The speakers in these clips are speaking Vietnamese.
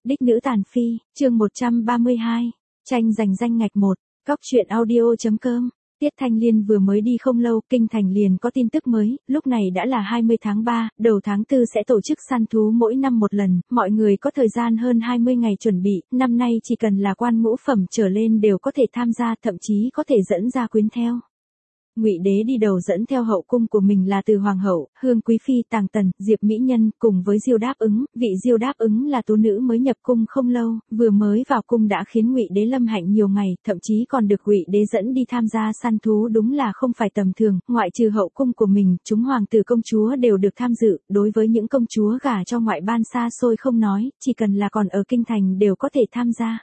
Đích nữ tàn phi, chương 132, tranh giành danh ngạch 1, Cóc truyện audio.com. Tiết Thanh Liên vừa mới đi không lâu, kinh thành liền có tin tức mới, lúc này đã là 20 tháng 3, đầu tháng 4 sẽ tổ chức săn thú mỗi năm một lần, mọi người có thời gian hơn 20 ngày chuẩn bị, năm nay chỉ cần là quan ngũ phẩm trở lên đều có thể tham gia, thậm chí có thể dẫn gia quyến theo. Ngụy Đế đi đầu dẫn theo hậu cung của mình là Từ Hoàng hậu, Hương Quý phi, Tàng Tần, Diệp Mỹ Nhân, cùng với Diêu Đáp Ứng. Vị Diêu Đáp Ứng là tú nữ mới nhập cung không lâu, vừa mới vào cung đã khiến Ngụy Đế lâm hạnh nhiều ngày, thậm chí còn được Ngụy Đế dẫn đi tham gia săn thú, đúng là không phải tầm thường. Ngoại trừ hậu cung của mình, chúng hoàng tử công chúa đều được tham dự. Đối với những công chúa gả cho ngoại ban xa xôi không nói, chỉ cần là còn ở kinh thành đều có thể tham gia.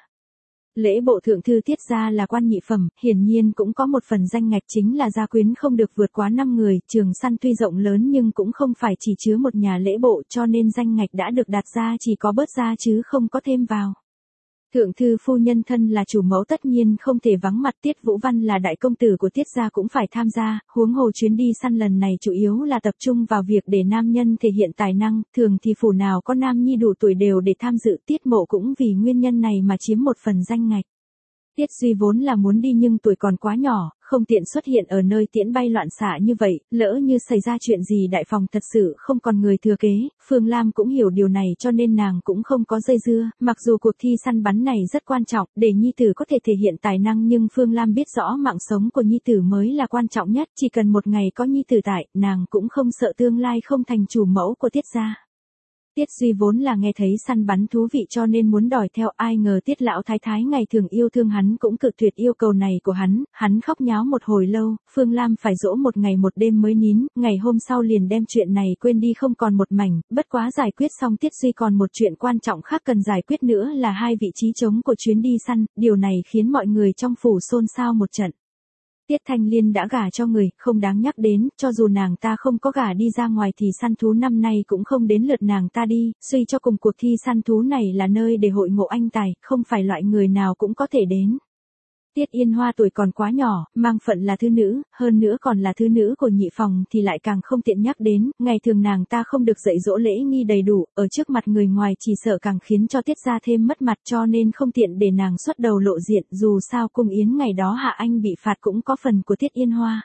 Lễ bộ thượng thư Tiết gia là quan nhị phẩm, hiển nhiên cũng có một phần danh ngạch, chính là gia quyến không được vượt quá 5 người, trường săn tuy rộng lớn nhưng cũng không phải chỉ chứa một nhà lễ bộ, cho nên danh ngạch đã được đặt ra, chỉ có bớt ra chứ không có thêm vào. Thượng thư phu nhân thân là chủ mẫu tất nhiên không thể vắng mặt, Tiết Vũ Văn là đại công tử của Tiết gia cũng phải tham gia, huống hồ chuyến đi săn lần này chủ yếu là tập trung vào việc để nam nhân thể hiện tài năng, thường thì phủ nào có nam nhi đủ tuổi đều để tham dự, Tiết Mộ cũng vì nguyên nhân này mà chiếm một phần danh ngạch. Tiết Duy vốn là muốn đi nhưng tuổi còn quá nhỏ, không tiện xuất hiện ở nơi tiễn bay loạn xạ như vậy, lỡ như xảy ra chuyện gì đại phòng thật sự không còn người thừa kế, Phương Lam cũng hiểu điều này cho nên nàng cũng không có dây dưa, mặc dù cuộc thi săn bắn này rất quan trọng, để nhi tử có thể thể hiện tài năng nhưng Phương Lam biết rõ mạng sống của nhi tử mới là quan trọng nhất, chỉ cần một ngày có nhi tử tại, nàng cũng không sợ tương lai không thành chủ mẫu của Tiết gia. Tiết Duy vốn là nghe thấy săn bắn thú vị cho nên muốn đòi theo, ai ngờ Tiết lão thái thái ngày thường yêu thương hắn cũng cự tuyệt yêu cầu này của hắn khóc nháo một hồi lâu, Phương Lam phải dỗ một ngày một đêm mới nín, ngày hôm sau liền đem chuyện này quên đi không còn một mảnh, bất quá giải quyết xong Tiết Duy còn một chuyện quan trọng khác cần giải quyết nữa là 2 vị trí trống của chuyến đi săn, điều này khiến mọi người trong phủ xôn xao một trận. Tiết Thanh Liên đã gả cho người, không đáng nhắc đến, cho dù nàng ta không có gả đi ra ngoài thì săn thú năm nay cũng không đến lượt nàng ta đi, suy cho cùng cuộc thi săn thú này là nơi để hội ngộ anh tài, không phải loại người nào cũng có thể đến. Tiết Yên Hoa tuổi còn quá nhỏ, mang phận là thứ nữ, hơn nữa còn là thứ nữ của nhị phòng thì lại càng không tiện nhắc đến, ngày thường nàng ta không được dạy dỗ lễ nghi đầy đủ, ở trước mặt người ngoài chỉ sợ càng khiến cho Tiết gia thêm mất mặt cho nên không tiện để nàng xuất đầu lộ diện, dù sao cung yến ngày đó Hạ Anh bị phạt cũng có phần của Tiết Yên Hoa.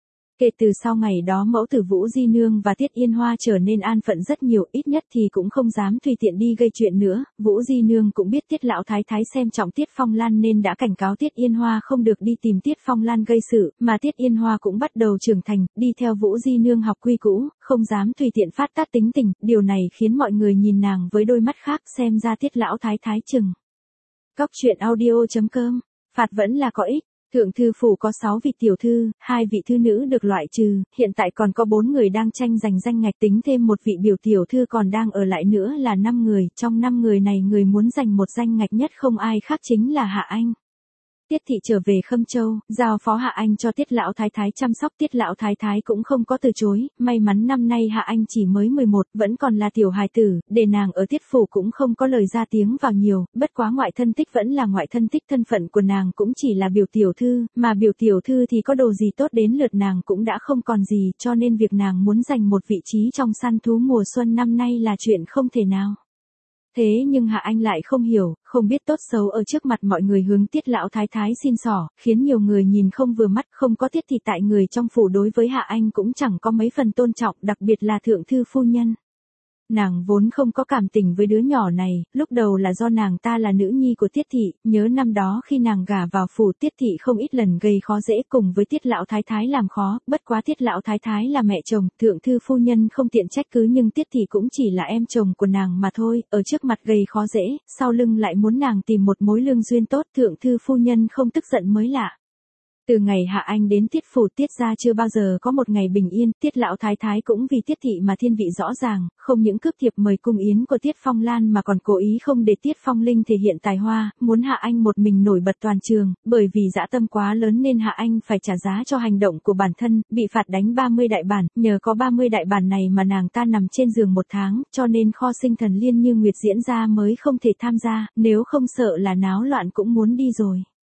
Kể từ sau ngày đó mẫu tử Vũ Di Nương và Tiết Yên Hoa trở nên an phận rất nhiều, ít nhất thì cũng không dám tùy tiện đi gây chuyện nữa, Vũ Di Nương cũng biết Tiết lão thái thái xem trọng Tiết Phong Lan nên đã cảnh cáo Tiết Yên Hoa không được đi tìm Tiết Phong Lan gây sự, mà Tiết Yên Hoa cũng bắt đầu trưởng thành, đi theo Vũ Di Nương học quy cũ, không dám tùy tiện phát tát tính tình, điều này khiến mọi người nhìn nàng với đôi mắt khác, xem ra Tiết lão thái thái chừng. Cóc truyện audio.com, phạt vẫn là có ích. Thượng thư phủ có 6 vị tiểu thư, 2 vị thư nữ được loại trừ, hiện tại còn có 4 người đang tranh giành danh ngạch, tính thêm một vị biểu tiểu thư còn đang ở lại nữa là 5 người, trong 5 người này người muốn giành một danh ngạch nhất không ai khác chính là Hạ Anh. Tiết thị trở về Khâm Châu, giao phó Hạ Anh cho Tiết lão thái thái chăm sóc, Tiết lão thái thái cũng không có từ chối, may mắn năm nay Hạ Anh chỉ mới 11, vẫn còn là tiểu hài tử, để nàng ở Tiết phủ cũng không có lời ra tiếng vào nhiều, bất quá ngoại thân tích vẫn là ngoại thân tích, thân phận của nàng cũng chỉ là biểu tiểu thư, mà biểu tiểu thư thì có đồ gì tốt đến lượt nàng cũng đã không còn gì, cho nên việc nàng muốn giành một vị trí trong săn thú mùa xuân năm nay là chuyện không thể nào. Thế nhưng Hạ Anh lại không hiểu, không biết tốt xấu ở trước mặt mọi người hướng Tiết lão thái thái xin xỏ, khiến nhiều người nhìn không vừa mắt, không có Tiết thì tại người trong phủ đối với Hạ Anh cũng chẳng có mấy phần tôn trọng, đặc biệt là thượng thư phu nhân. Nàng vốn không có cảm tình với đứa nhỏ này, lúc đầu là do nàng ta là nữ nhi của Tiết thị, nhớ năm đó khi nàng gả vào phủ Tiết thị không ít lần gây khó dễ cùng với Tiết lão thái thái làm khó, bất quá Tiết lão thái thái là mẹ chồng, thượng thư phu nhân không tiện trách cứ nhưng Tiết thị cũng chỉ là em chồng của nàng mà thôi, ở trước mặt gây khó dễ, sau lưng lại muốn nàng tìm một mối lương duyên tốt, thượng thư phu nhân không tức giận mới lạ. Từ ngày Hạ Anh đến Tiết phủ Tiết gia chưa bao giờ có một ngày bình yên, Tiết lão thái thái cũng vì Tiết thị mà thiên vị rõ ràng, không những cướp thiệp mời cung yến của Tiết Phong Lan mà còn cố ý không để Tiết Phong Linh thể hiện tài hoa, muốn Hạ Anh một mình nổi bật toàn trường, bởi vì dã tâm quá lớn nên Hạ Anh phải trả giá cho hành động của bản thân, bị phạt đánh 30 đại bản, nhờ có 30 đại bản này mà nàng ta nằm trên giường 1 tháng, cho nên kho sinh thần liên như nguyệt diễn ra mới không thể tham gia, nếu không sợ là náo loạn cũng muốn đi rồi.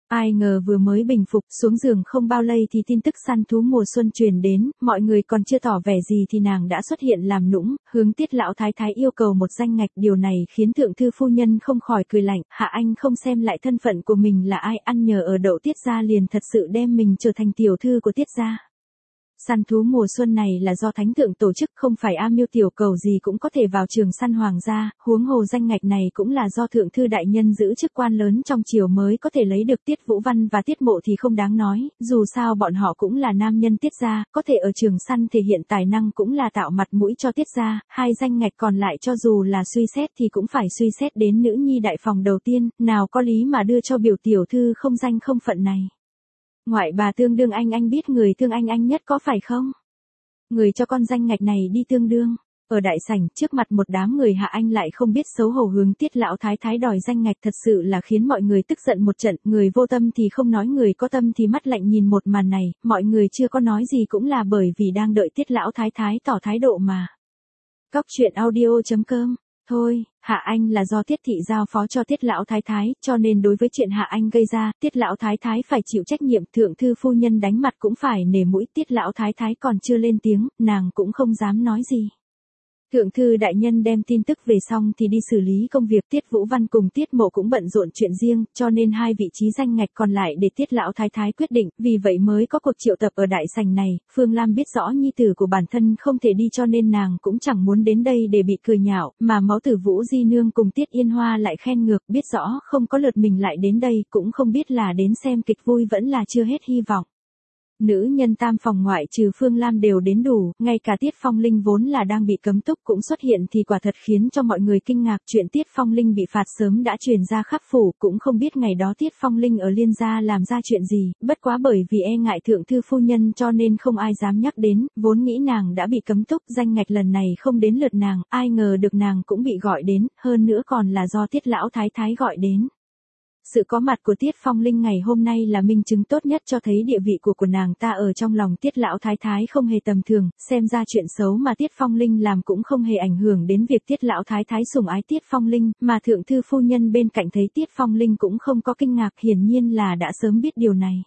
Ai ngờ vừa mới bình phục xuống giường không bao lâu thì tin tức săn thú mùa xuân truyền đến, mọi người còn chưa tỏ vẻ gì thì nàng đã xuất hiện làm nũng, hướng Tiết lão thái thái yêu cầu một danh ngạch. Điều này khiến thượng thư phu nhân không khỏi cười lạnh, Hạ Anh không xem lại thân phận của mình là ai, ăn nhờ ở đậu Tiết gia liền thật sự đem mình trở thành tiểu thư của Tiết gia. Săn thú mùa xuân này là do thánh thượng tổ chức, không phải am miêu tiểu cầu gì cũng có thể vào trường săn hoàng gia, huống hồ danh ngạch này cũng là do thượng thư đại nhân giữ chức quan lớn trong triều mới có thể lấy được. Tiết Vũ Văn và Tiết Mộ thì không đáng nói, dù sao bọn họ cũng là nam nhân Tiết gia, có thể ở trường săn thể hiện tài năng cũng là tạo mặt mũi cho Tiết gia. Hai danh ngạch còn lại cho dù là suy xét thì cũng phải suy xét đến nữ nhi đại phòng đầu tiên, nào có lý mà đưa cho biểu tiểu thư không danh không phận này. Ngoại bà tương đương anh biết người thương anh nhất có phải không? Người cho con danh ngạch này đi tương đương. Ở đại sảnh, trước mặt một đám người Hạ Anh lại không biết xấu hổ hướng Tiết lão thái thái đòi danh ngạch, thật sự là khiến mọi người tức giận một trận. Người vô tâm thì không nói, người có tâm thì mắt lạnh nhìn một màn này, mọi người chưa có nói gì cũng là bởi vì đang đợi Tiết lão thái thái tỏ thái độ mà. Cóc truyện audio.com. Thôi, Hạ Anh là do Tiết thị giao phó cho Tiết lão thái thái, cho nên đối với chuyện Hạ Anh gây ra, Tiết lão thái thái phải chịu trách nhiệm. Thượng thư phu nhân đánh mặt cũng phải nể mũi. Tiết lão thái thái còn chưa lên tiếng, nàng cũng không dám nói gì. Thượng thư đại nhân đem tin tức về xong thì đi xử lý công việc. Tiết Vũ Văn cùng Tiết Mộ cũng bận rộn chuyện riêng, cho nên hai vị trí danh ngạch còn lại để Tiết lão thái thái quyết định, vì vậy mới có cuộc triệu tập ở đại sảnh này. Phương Lam biết rõ nhi tử của bản thân không thể đi cho nên nàng cũng chẳng muốn đến đây để bị cười nhạo, mà Máu Tử Vũ Di nương cùng Tiết Yên Hoa lại khen ngược, biết rõ không có lượt mình lại đến đây, cũng không biết là đến xem kịch vui vẫn là chưa hết hy vọng. Nữ nhân tam phòng ngoại trừ Phương Lam đều đến đủ, ngay cả Tiết Phong Linh vốn là đang bị cấm túc cũng xuất hiện thì quả thật khiến cho mọi người kinh ngạc. Chuyện Tiết Phong Linh bị phạt sớm đã truyền ra khắp phủ, cũng không biết ngày đó Tiết Phong Linh ở Liên gia làm ra chuyện gì, bất quá bởi vì e ngại thượng thư phu nhân cho nên không ai dám nhắc đến, vốn nghĩ nàng đã bị cấm túc, danh ngạch lần này không đến lượt nàng, ai ngờ được nàng cũng bị gọi đến, hơn nữa còn là do Tiết lão thái thái gọi đến. Sự có mặt của Tiết Phong Linh ngày hôm nay là minh chứng tốt nhất cho thấy địa vị của nàng ta ở trong lòng Tiết lão thái thái không hề tầm thường, xem ra chuyện xấu mà Tiết Phong Linh làm cũng không hề ảnh hưởng đến việc Tiết lão thái thái sủng ái Tiết Phong Linh, mà thượng thư phu nhân bên cạnh thấy Tiết Phong Linh cũng không có kinh ngạc, hiển nhiên là đã sớm biết điều này.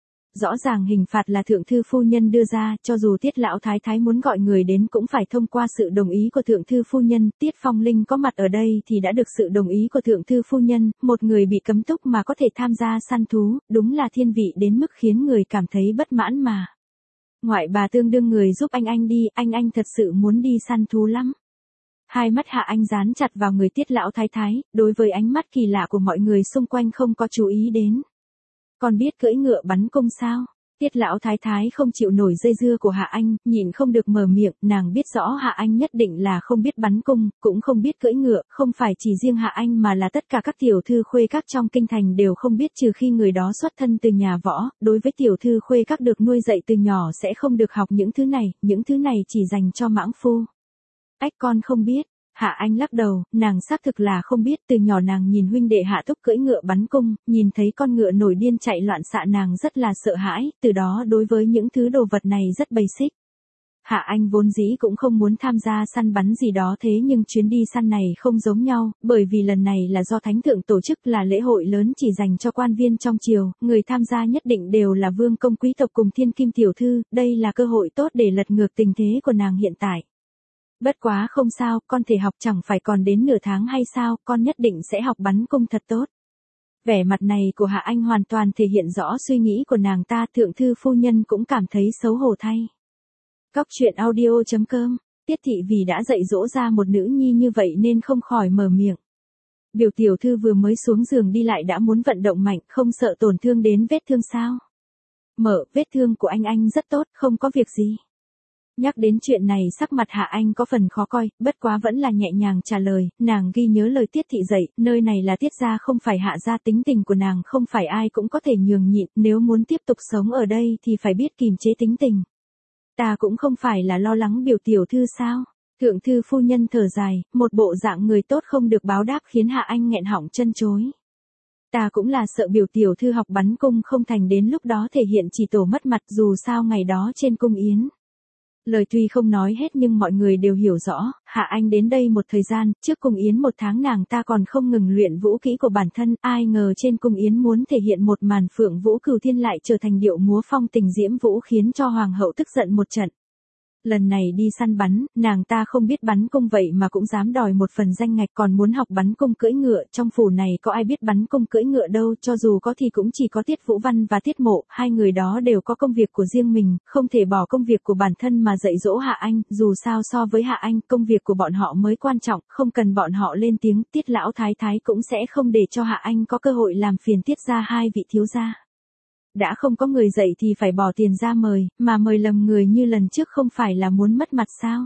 Rõ ràng hình phạt là thượng thư phu nhân đưa ra, cho dù Tiết lão thái thái muốn gọi người đến cũng phải thông qua sự đồng ý của thượng thư phu nhân. Tiết Phong Linh có mặt ở đây thì đã được sự đồng ý của thượng thư phu nhân, một người bị cấm túc mà có thể tham gia săn thú, đúng là thiên vị đến mức khiến người cảm thấy bất mãn mà. Ngoại bà tương đương người giúp anh đi, anh thật sự muốn đi săn thú lắm. Hai mắt Hạ Anh dán chặt vào người Tiết lão thái thái, đối với ánh mắt kỳ lạ của mọi người xung quanh không có chú ý đến. Còn biết cưỡi ngựa bắn cung sao? Tiết lão thái thái không chịu nổi dây dưa của Hạ Anh, nhịn không được mở miệng, nàng biết rõ Hạ Anh nhất định là không biết bắn cung, cũng không biết cưỡi ngựa, không phải chỉ riêng Hạ Anh mà là tất cả các tiểu thư khuê các trong kinh thành đều không biết, trừ khi người đó xuất thân từ nhà võ. Đối với tiểu thư khuê các được nuôi dạy từ nhỏ sẽ không được học những thứ này chỉ dành cho mãng phu. Ách, con không biết. Hạ Anh lắc đầu, nàng xác thực là không biết, từ nhỏ nàng nhìn huynh đệ Hạ Túc cưỡi ngựa bắn cung, nhìn thấy con ngựa nổi điên chạy loạn xạ nàng rất là sợ hãi, từ đó đối với những thứ đồ vật này rất basic. Hạ Anh vốn dĩ cũng không muốn tham gia săn bắn gì đó, thế nhưng chuyến đi săn này không giống nhau, bởi vì lần này là do thánh thượng tổ chức, là lễ hội lớn chỉ dành cho quan viên trong triều, người tham gia nhất định đều là vương công quý tộc cùng thiên kim tiểu thư, đây là cơ hội tốt để lật ngược tình thế của nàng hiện tại. Bất quá không sao, con thể học chẳng phải còn đến nửa tháng hay sao, con nhất định sẽ học bắn cung thật tốt. Vẻ mặt này của Hạ Anh hoàn toàn thể hiện rõ suy nghĩ của nàng ta, thượng thư phu nhân cũng cảm thấy xấu hổ thay. Cóc truyện audio.com, Tiết thị vì đã dạy dỗ ra một nữ nhi như vậy nên không khỏi mở miệng. Biểu tiểu thư vừa mới xuống giường đi lại đã muốn vận động mạnh, không sợ tổn thương đến vết thương sao? Vết thương của anh rất tốt, không có việc gì. Nhắc đến chuyện này sắc mặt Hạ Anh có phần khó coi, bất quá vẫn là nhẹ nhàng trả lời, nàng ghi nhớ lời Tiết thị dạy, nơi này là Tiết gia không phải Hạ gia, tính tình của nàng không phải ai cũng có thể nhường nhịn, nếu muốn tiếp tục sống ở đây thì phải biết kìm chế tính tình. Ta cũng không phải là lo lắng biểu tiểu thư sao? Thượng thư phu nhân thở dài, một bộ dạng người tốt không được báo đáp khiến Hạ Anh nghẹn họng chân chối. Ta cũng là sợ biểu tiểu thư học bắn cung không thành, đến lúc đó thể hiện chỉ tổ mất mặt, dù sao ngày đó trên cung yến. Lời tuy không nói hết nhưng mọi người đều hiểu rõ, Hạ Anh đến đây một thời gian, trước cung yến một tháng nàng ta còn không ngừng luyện vũ kỹ của bản thân, ai ngờ trên cung yến muốn thể hiện một màn phượng vũ cửu thiên lại trở thành điệu múa phong tình diễm vũ khiến cho hoàng hậu tức giận một trận. Lần này đi săn bắn, nàng ta không biết bắn cung vậy mà cũng dám đòi một phần danh ngạch còn muốn học bắn cung cưỡi ngựa, trong phủ này có ai biết bắn cung cưỡi ngựa đâu, cho dù có thì cũng chỉ có Tiết Vũ Văn và Tiết Mộ, hai người đó đều có công việc của riêng mình, không thể bỏ công việc của bản thân mà dạy dỗ Hạ Anh, dù sao so với Hạ Anh, công việc của bọn họ mới quan trọng, không cần bọn họ lên tiếng, Tiết lão thái thái cũng sẽ không để cho Hạ Anh có cơ hội làm phiền Tiết gia hai vị thiếu gia. Đã không có người dạy thì phải bỏ tiền ra mời, mà mời lầm người như lần trước không phải là muốn mất mặt sao?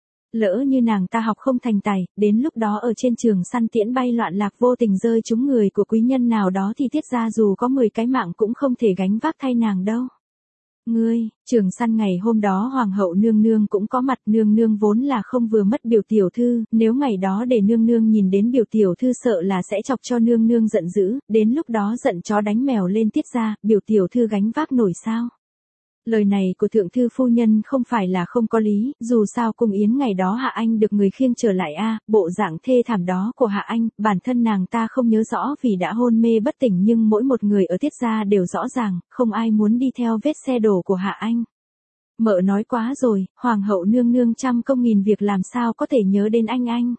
Lỡ như nàng ta học không thành tài, đến lúc đó ở trên trường săn tiễn bay loạn lạc vô tình rơi trúng người của quý nhân nào đó thì Tiết gia dù có 10 cái mạng cũng không thể gánh vác thay nàng đâu. Ngươi, trường săn ngày hôm đó hoàng hậu nương nương cũng có mặt, nương nương vốn là không vừa mất biểu tiểu thư, nếu ngày đó để nương nương nhìn đến biểu tiểu thư sợ là sẽ chọc cho nương nương giận dữ, đến lúc đó giận chó đánh mèo lên Tiết gia, biểu tiểu thư gánh vác nổi sao? Lời này của thượng thư phu nhân không phải là không có lý, dù sao cung yến ngày đó Hạ Anh được người khiêng trở lại bộ dạng thê thảm đó của Hạ Anh, bản thân nàng ta không nhớ rõ vì đã hôn mê bất tỉnh nhưng mỗi một người ở Tiết gia đều rõ ràng, không ai muốn đi theo vết xe đổ của Hạ Anh. Mợ nói quá rồi, hoàng hậu nương nương trăm công nghìn việc làm sao có thể nhớ đến anh.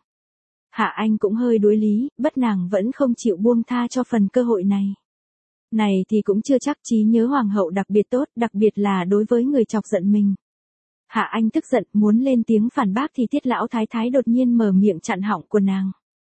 Hạ Anh cũng hơi đuối lý, bất nàng vẫn không chịu buông tha cho phần cơ hội này. Này thì cũng chưa chắc, trí nhớ hoàng hậu đặc biệt tốt, đặc biệt là đối với người chọc giận mình. Hạ Anh tức giận, muốn lên tiếng phản bác thì Tiết lão thái thái đột nhiên mở miệng chặn họng của nàng.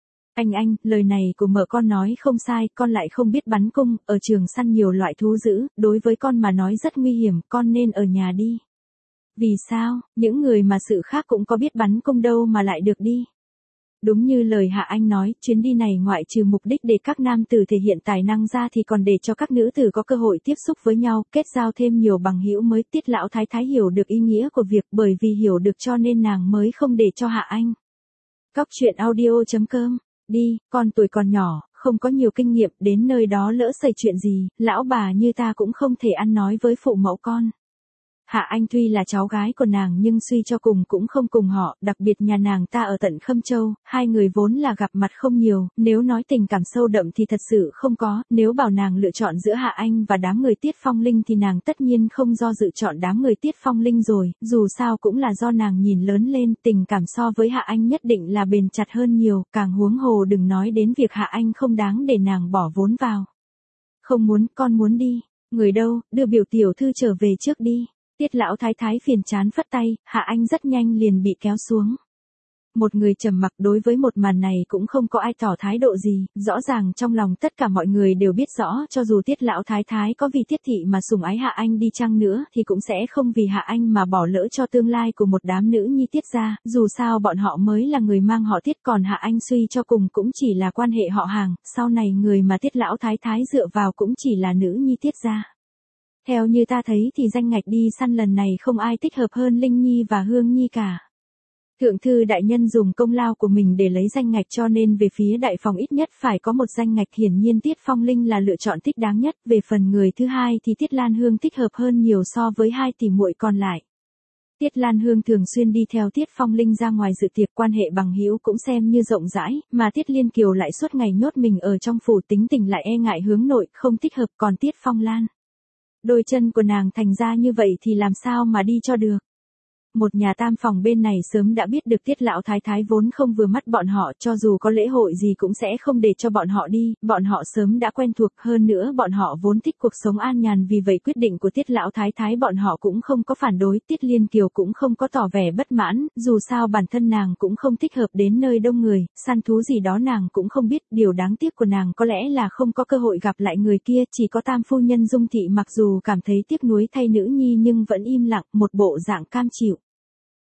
Anh, lời này của mợ con nói không sai, con lại không biết bắn cung, ở trường săn nhiều loại thú dữ, đối với con mà nói rất nguy hiểm, con nên ở nhà đi. Vì sao, những người mà sự khác cũng có biết bắn cung đâu mà lại được đi. Đúng như lời Hạ Anh nói, chuyến đi này ngoại trừ mục đích để các nam tử thể hiện tài năng ra thì còn để cho các nữ tử có cơ hội tiếp xúc với nhau, kết giao thêm nhiều bằng hữu mới. Tiết lão thái thái hiểu được ý nghĩa của việc, bởi vì hiểu được cho nên nàng mới không để cho Hạ Anh. Cóc truyện audio.com, đi, con tuổi còn nhỏ, không có nhiều kinh nghiệm, đến nơi đó lỡ xảy chuyện gì, lão bà như ta cũng không thể ăn nói với phụ mẫu con. Hạ Anh tuy là cháu gái của nàng nhưng suy cho cùng cũng không cùng họ, đặc biệt nhà nàng ta ở tận Khâm Châu, hai người vốn là gặp mặt không nhiều, nếu nói tình cảm sâu đậm thì thật sự không có, nếu bảo nàng lựa chọn giữa Hạ Anh và đám người Tiết Phong Linh thì nàng tất nhiên không do dự chọn đám người Tiết Phong Linh rồi, dù sao cũng là do nàng nhìn lớn lên, tình cảm so với Hạ Anh nhất định là bền chặt hơn nhiều, càng huống hồ đừng nói đến việc Hạ Anh không đáng để nàng bỏ vốn vào. Không muốn, con muốn đi, người đâu, đưa biểu tiểu thư trở về trước đi. Tiết lão thái thái phiền chán phất tay, Hạ Anh rất nhanh liền bị kéo xuống. Một người trầm mặc, đối với một màn này cũng không có ai tỏ thái độ gì, rõ ràng trong lòng tất cả mọi người đều biết rõ, cho dù Tiết lão thái thái có vì Tiết thị mà sủng ái Hạ Anh đi chăng nữa thì cũng sẽ không vì Hạ Anh mà bỏ lỡ cho tương lai của một đám nữ nhi Tiết gia, dù sao bọn họ mới là người mang họ Tiết, còn Hạ Anh suy cho cùng cũng chỉ là quan hệ họ hàng, sau này người mà Tiết lão thái thái dựa vào cũng chỉ là nữ nhi Tiết gia. Theo như ta thấy thì danh ngạch đi săn lần này không ai thích hợp hơn Linh Nhi và Hương Nhi cả. Thượng thư đại nhân dùng công lao của mình để lấy danh ngạch cho nên về phía đại phòng ít nhất phải có một danh ngạch, hiển nhiên Tiết Phong Linh là lựa chọn thích đáng nhất, về phần người thứ hai thì Tiết Lan Hương thích hợp hơn nhiều so với hai tỷ muội còn lại. Tiết Lan Hương thường xuyên đi theo Tiết Phong Linh ra ngoài dự tiệc, quan hệ bằng hữu cũng xem như rộng rãi, mà Tiết Liên Kiều lại suốt ngày nhốt mình ở trong phủ, tính tình lại e ngại hướng nội, không thích hợp, còn Tiết Phong Lan. Đôi chân của nàng thành ra như vậy thì làm sao mà đi cho được. Một nhà tam phòng bên này sớm đã biết được Tiết lão thái thái vốn không vừa mắt bọn họ, cho dù có lễ hội gì cũng sẽ không để cho bọn họ đi, bọn họ sớm đã quen thuộc, hơn nữa bọn họ vốn thích cuộc sống an nhàn, vì vậy quyết định của Tiết lão thái thái bọn họ cũng không có phản đối, Tiết Liên Kiều cũng không có tỏ vẻ bất mãn, dù sao bản thân nàng cũng không thích hợp đến nơi đông người, săn thú gì đó nàng cũng không biết, điều đáng tiếc của nàng có lẽ là không có cơ hội gặp lại người kia, chỉ có tam phu nhân Dung Thị mặc dù cảm thấy tiếc nuối thay nữ nhi nhưng vẫn im lặng, một bộ dạng cam chịu.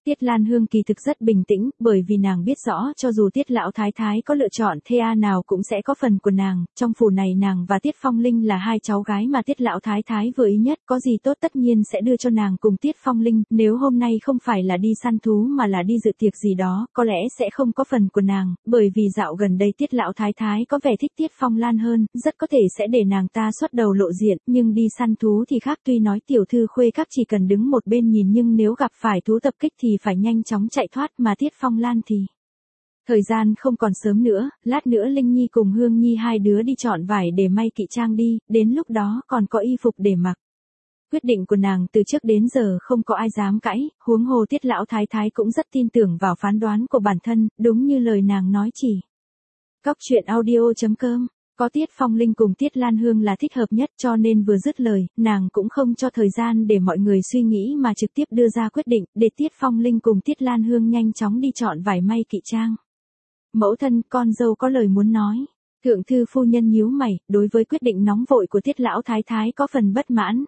Tiết Lan Hương kỳ thực rất bình tĩnh, bởi vì nàng biết rõ cho dù Tiết lão thái thái có lựa chọn thê a nào cũng sẽ có phần của nàng, trong phủ này nàng và Tiết Phong Linh là hai cháu gái mà Tiết lão thái thái vừa ý nhất, có gì tốt tất nhiên sẽ đưa cho nàng cùng Tiết Phong Linh, nếu hôm nay không phải là đi săn thú mà là đi dự tiệc gì đó, có lẽ sẽ không có phần của nàng, bởi vì dạo gần đây Tiết lão thái thái có vẻ thích Tiết Phong Lan hơn, rất có thể sẽ để nàng ta xuất đầu lộ diện, nhưng đi săn thú thì khác, tuy nói tiểu thư khuê các chỉ cần đứng một bên nhìn nhưng nếu gặp phải thú tập kích thì phải nhanh chóng chạy thoát, mà Tiết Phong Lan thì thời gian không còn sớm nữa, lát nữa Linh Nhi cùng Hương Nhi hai đứa đi chọn vải để may kỵ trang đi, đến lúc đó còn có y phục để mặc. Quyết định của nàng từ trước đến giờ không có ai dám cãi, huống hồ Tiết lão thái thái cũng rất tin tưởng vào phán đoán của bản thân, đúng như lời nàng nói chỉ. Cóc truyện audio.com Có Tiết Phong Linh cùng Tiết Lan Hương là thích hợp nhất, cho nên vừa dứt lời, nàng cũng không cho thời gian để mọi người suy nghĩ mà trực tiếp đưa ra quyết định, để Tiết Phong Linh cùng Tiết Lan Hương nhanh chóng đi chọn vải may kỵ trang. Mẫu thân, con dâu có lời muốn nói. Thượng thư phu nhân nhíu mày, đối với quyết định nóng vội của Tiết lão thái thái có phần bất mãn.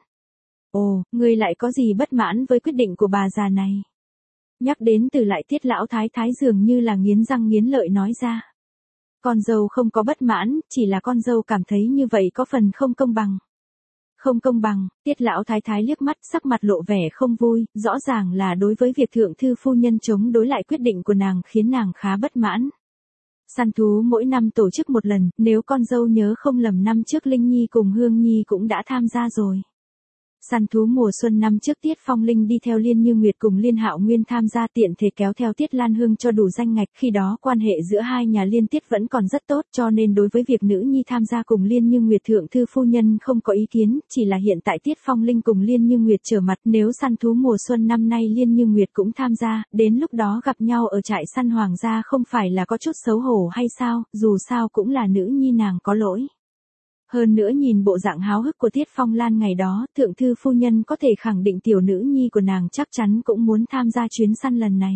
Ồ, ngươi lại có gì bất mãn với quyết định của bà già này? Nhắc đến từ lại Tiết lão thái thái dường như là nghiến răng nghiến lợi nói ra. Con dâu không có bất mãn, chỉ là con dâu cảm thấy như vậy có phần không công bằng. Không công bằng, Tiết lão thái thái liếc mắt, sắc mặt lộ vẻ không vui, rõ ràng là đối với việc thượng thư phu nhân chống đối lại quyết định của nàng khiến nàng khá bất mãn. Săn thú mỗi năm tổ chức một lần, nếu con dâu nhớ không lầm năm trước Linh Nhi cùng Hương Nhi cũng đã tham gia rồi. Săn thú mùa xuân năm trước Tiết Phong Linh đi theo Liên Như Nguyệt cùng Liên Hạo Nguyên tham gia, tiện thể kéo theo Tiết Lan Hương cho đủ danh ngạch, khi đó quan hệ giữa hai nhà Liên Tiết vẫn còn rất tốt, cho nên đối với việc nữ nhi tham gia cùng Liên Như Nguyệt thượng thư phu nhân không có ý kiến, chỉ là hiện tại Tiết Phong Linh cùng Liên Như Nguyệt trở mặt, nếu săn thú mùa xuân năm nay Liên Như Nguyệt cũng tham gia, đến lúc đó gặp nhau ở trại săn hoàng gia không phải là có chút xấu hổ hay sao, dù sao cũng là nữ nhi nàng có lỗi. Hơn nữa nhìn bộ dạng háo hức của Tiết Phong Lan ngày đó, thượng thư phu nhân có thể khẳng định tiểu nữ nhi của nàng chắc chắn cũng muốn tham gia chuyến săn lần này.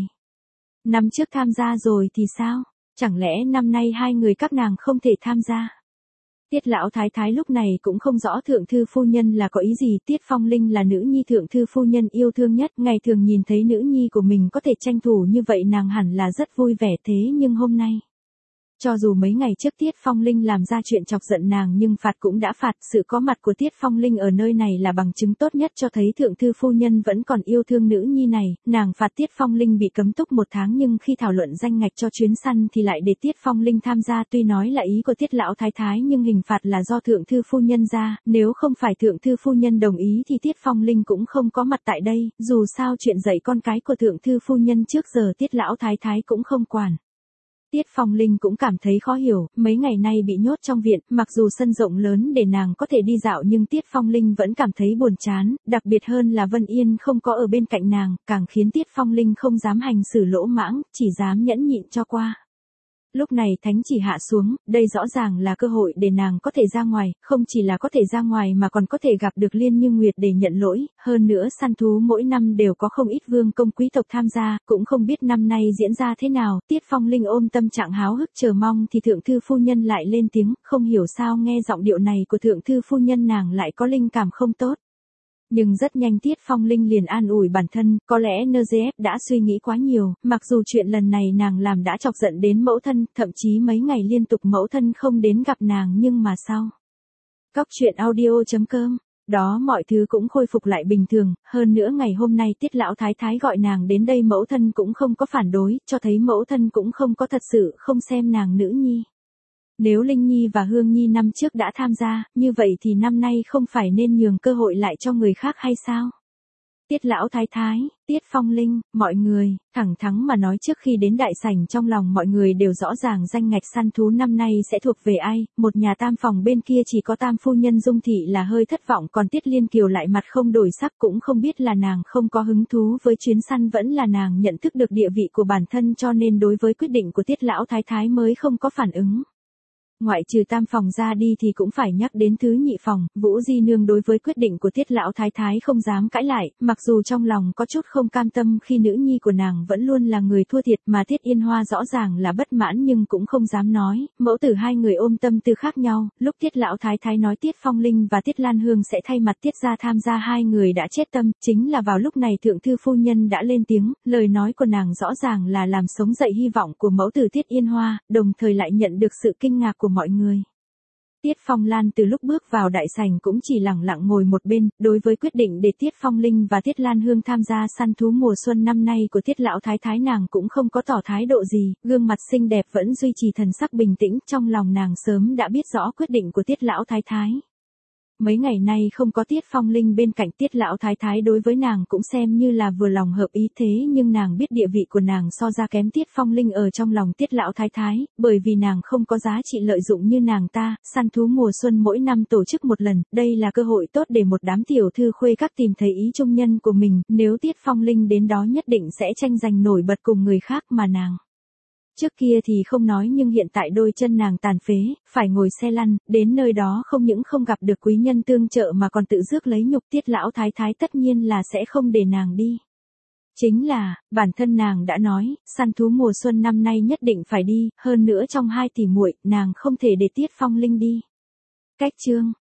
Năm trước tham gia rồi thì sao? Chẳng lẽ năm nay hai người các nàng không thể tham gia? Tiết lão thái thái lúc này cũng không rõ thượng thư phu nhân là có ý gì, Tiết Phong Linh là nữ nhi thượng thư phu nhân yêu thương nhất, ngày thường nhìn thấy nữ nhi của mình có thể tranh thủ như vậy nàng hẳn là rất vui vẻ, thế nhưng hôm nay. Cho dù mấy ngày trước Tiết Phong Linh làm ra chuyện chọc giận nàng nhưng phạt cũng đã phạt, sự có mặt của Tiết Phong Linh ở nơi này là bằng chứng tốt nhất cho thấy thượng thư phu nhân vẫn còn yêu thương nữ nhi này, nàng phạt Tiết Phong Linh bị cấm túc 1 tháng nhưng khi thảo luận danh ngạch cho chuyến săn thì lại để Tiết Phong Linh tham gia, tuy nói là ý của Tiết lão thái thái nhưng hình phạt là do thượng thư phu nhân ra, nếu không phải thượng thư phu nhân đồng ý thì Tiết Phong Linh cũng không có mặt tại đây, dù sao chuyện dạy con cái của thượng thư phu nhân trước giờ Tiết lão thái thái cũng không quản. Tiết Phong Linh cũng cảm thấy khó hiểu, mấy ngày nay bị nhốt trong viện, mặc dù sân rộng lớn để nàng có thể đi dạo nhưng Tiết Phong Linh vẫn cảm thấy buồn chán, đặc biệt hơn là Vân Yên không có ở bên cạnh nàng, càng khiến Tiết Phong Linh không dám hành xử lỗ mãng, chỉ dám nhẫn nhịn cho qua. Lúc này thánh chỉ hạ xuống, đây rõ ràng là cơ hội để nàng có thể ra ngoài, không chỉ là có thể ra ngoài mà còn có thể gặp được Liên Như Nguyệt để nhận lỗi, hơn nữa săn thú mỗi năm đều có không ít vương công quý tộc tham gia, cũng không biết năm nay diễn ra thế nào, Tiết Phong Linh ôm tâm trạng háo hức chờ mong thì thượng thư phu nhân lại lên tiếng, không hiểu sao nghe giọng điệu này của thượng thư phu nhân nàng lại có linh cảm không tốt. Nhưng rất nhanh Tiết Phong Linh liền an ủi bản thân, có lẽ NGF đã suy nghĩ quá nhiều, mặc dù chuyện lần này nàng làm đã chọc giận đến mẫu thân, thậm chí mấy ngày liên tục mẫu thân không đến gặp nàng nhưng mà sau. Cóc truyện audio.com Đó mọi thứ cũng khôi phục lại bình thường, hơn nữa ngày hôm nay Tiết lão thái thái gọi nàng đến đây mẫu thân cũng không có phản đối, cho thấy mẫu thân cũng không có thật sự không xem nàng nữ nhi. Nếu Linh Nhi và Hương Nhi năm trước đã tham gia, như vậy thì năm nay không phải nên nhường cơ hội lại cho người khác hay sao? Tiết lão thái thái, Tiết Phong Linh, mọi người, thẳng thắn mà nói trước khi đến đại sảnh trong lòng mọi người đều rõ ràng danh ngạch săn thú năm nay sẽ thuộc về ai, một nhà tam phòng bên kia chỉ có tam phu nhân Dung Thị là hơi thất vọng còn Tiết Liên Kiều lại mặt không đổi sắc cũng không biết là nàng không có hứng thú với chuyến săn vẫn là nàng nhận thức được địa vị của bản thân cho nên đối với quyết định của Tiết lão thái thái mới không có phản ứng. ngoại trừ tam phòng ra đi thì cũng phải nhắc đến thứ nhị phòng. Vũ Di Nương đối với quyết định của Tiết lão thái thái không dám cãi lại, mặc dù trong lòng có chút không cam tâm khi nữ nhi của nàng vẫn luôn là người thua thiệt, mà Tiết Yên Hoa rõ ràng là bất mãn nhưng cũng không dám nói. Mẫu tử hai người ôm tâm tư khác nhau, lúc Tiết lão thái thái nói Tiết Phong Linh và Tiết Lan Hương sẽ thay mặt Tiết gia tham gia, hai người đã chết tâm. Chính là vào lúc này thượng thư phu nhân đã lên tiếng, lời nói của nàng rõ ràng là làm sống dậy hy vọng của mẫu tử Tiết Yên Hoa, đồng thời lại nhận được sự kinh ngạc của mọi người. Tiết Phong Lan từ lúc bước vào đại sảnh cũng chỉ lẳng lặng ngồi một bên, đối với quyết định để Tiết Phong Linh và Tiết Lan Hương tham gia săn thú mùa xuân năm nay của Tiết lão thái thái, nàng cũng không có tỏ thái độ gì, gương mặt xinh đẹp vẫn duy trì thần sắc bình tĩnh, trong lòng nàng sớm đã biết rõ quyết định của Tiết lão thái thái. Mấy ngày nay không có Tiết Phong Linh bên cạnh, Tiết lão thái thái đối với nàng cũng xem như là vừa lòng hợp ý, thế nhưng nàng biết địa vị của nàng so ra kém Tiết Phong Linh ở trong lòng Tiết lão thái thái, bởi vì nàng không có giá trị lợi dụng như nàng ta. Săn thú mùa xuân mỗi năm tổ chức một lần, đây là cơ hội tốt để một đám tiểu thư khuê các tìm thấy ý trung nhân của mình, nếu Tiết Phong Linh đến đó nhất định sẽ tranh giành nổi bật cùng người khác, mà nàng trước kia thì không nói, nhưng hiện tại đôi chân nàng tàn phế, phải ngồi xe lăn, đến nơi đó không những không gặp được quý nhân tương trợ mà còn tự rước lấy nhục. Tiết lão thái thái tất nhiên là sẽ không để nàng đi. Chính là, bản thân nàng đã nói, săn thú mùa xuân năm nay nhất định phải đi, hơn nữa trong hai tỷ muội, nàng không thể để Tiết Phong Linh đi. Cách chương